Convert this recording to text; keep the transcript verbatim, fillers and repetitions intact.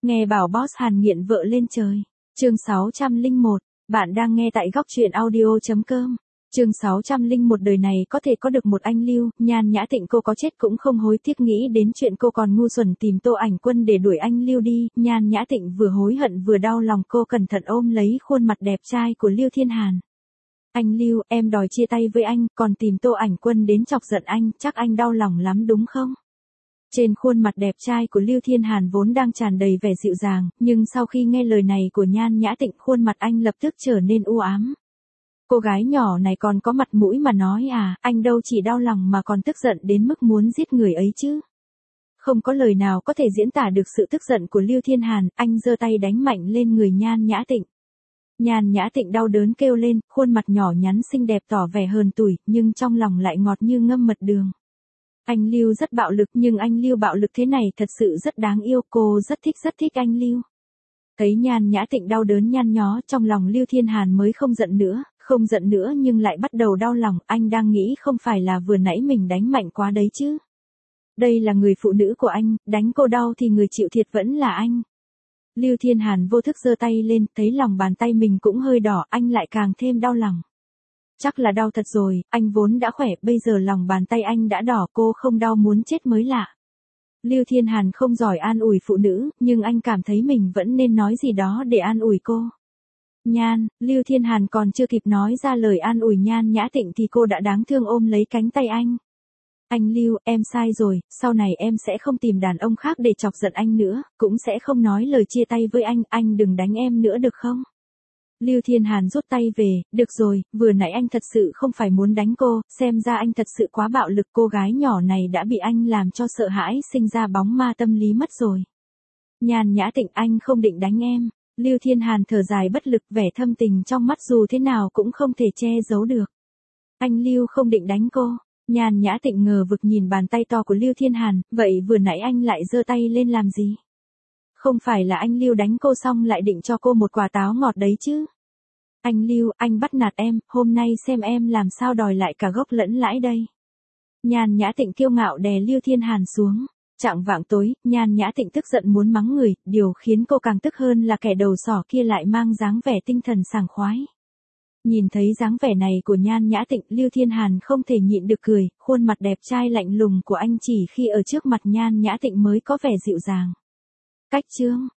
Nghe bảo boss Hàn nghiện vợ lên trời. Chương sáu trăm lẻ một, bạn đang nghe tại góc truyện audio chấm com. Chương sáu trăm lẻ một đời này có thể có được một anh Lưu, Nhan Nhã Tịnh cô có chết cũng không hối tiếc nghĩ đến chuyện cô còn ngu xuẩn tìm Tô Ảnh Quân để đuổi anh Lưu đi, Nhan Nhã Tịnh vừa hối hận vừa đau lòng cô cẩn thận ôm lấy khuôn mặt đẹp trai của Lưu Thiên Hàn. Anh Lưu, em đòi chia tay với anh, còn tìm Tô Ảnh Quân đến chọc giận anh, chắc anh đau lòng lắm đúng không? Trên khuôn mặt đẹp trai của Lưu Thiên Hàn vốn đang tràn đầy vẻ dịu dàng, nhưng sau khi nghe lời này của Nhan Nhã Tịnh khuôn mặt anh lập tức trở nên u ám. Cô gái nhỏ này còn có mặt mũi mà nói à, anh đâu chỉ đau lòng mà còn tức giận đến mức muốn giết người ấy chứ. Không có lời nào có thể diễn tả được sự tức giận của Lưu Thiên Hàn, anh giơ tay đánh mạnh lên người Nhan Nhã Tịnh. Nhan Nhã Tịnh đau đớn kêu lên, khuôn mặt nhỏ nhắn xinh đẹp tỏ vẻ hờn tủi, nhưng trong lòng lại ngọt như ngâm mật đường. Anh Lưu rất bạo lực nhưng anh Lưu bạo lực thế này thật sự rất đáng yêu, cô rất thích rất thích anh Lưu. Thấy Nhan Nhã Tịnh đau đớn nhăn nhó trong lòng Lưu Thiên Hàn mới không giận nữa, không giận nữa nhưng lại bắt đầu đau lòng, anh đang nghĩ không phải là vừa nãy mình đánh mạnh quá đấy chứ. Đây là người phụ nữ của anh, đánh cô đau thì người chịu thiệt vẫn là anh. Lưu Thiên Hàn vô thức giơ tay lên, thấy lòng bàn tay mình cũng hơi đỏ, anh lại càng thêm đau lòng. Chắc là đau thật rồi, anh vốn đã khỏe, bây giờ lòng bàn tay anh đã đỏ, cô không đau muốn chết mới lạ. Lưu Thiên Hàn không giỏi an ủi phụ nữ, nhưng anh cảm thấy mình vẫn nên nói gì đó để an ủi cô. Nhan, Lưu Thiên Hàn còn chưa kịp nói ra lời an ủi Nhan Nhã Tịnh thì cô đã đáng thương ôm lấy cánh tay anh. Anh Lưu, em sai rồi, sau này em sẽ không tìm đàn ông khác để chọc giận anh nữa, cũng sẽ không nói lời chia tay với anh, anh đừng đánh em nữa được không? Lưu Thiên Hàn rút tay về, được rồi, vừa nãy anh thật sự không phải muốn đánh cô, xem ra anh thật sự quá bạo lực, cô gái nhỏ này đã bị anh làm cho sợ hãi, sinh ra bóng ma tâm lý mất rồi. Nhan Nhã Tịnh, anh không định đánh em. Lưu Thiên Hàn thở dài bất lực, vẻ thâm tình trong mắt dù thế nào cũng không thể che giấu được. Anh Lưu không định đánh cô. Nhan Nhã Tịnh ngờ vực nhìn bàn tay to của Lưu Thiên Hàn, vậy vừa nãy anh lại giơ tay lên làm gì? Không phải là anh Lưu đánh cô xong lại định cho cô một quả táo ngọt đấy chứ? Anh Lưu, anh bắt nạt em, hôm nay xem em làm sao đòi lại cả gốc lẫn lãi đây. Nhan Nhã Tịnh kiêu ngạo đè Lưu Thiên Hàn xuống. Chạng vạng tối, Nhan Nhã Tịnh tức giận muốn mắng người, điều khiến cô càng tức hơn là kẻ đầu sỏ kia lại mang dáng vẻ tinh thần sảng khoái. Nhìn thấy dáng vẻ này của Nhan Nhã Tịnh, Lưu Thiên Hàn không thể nhịn được cười, khuôn mặt đẹp trai lạnh lùng của anh chỉ khi ở trước mặt Nhan Nhã Tịnh mới có vẻ dịu dàng. Cách chương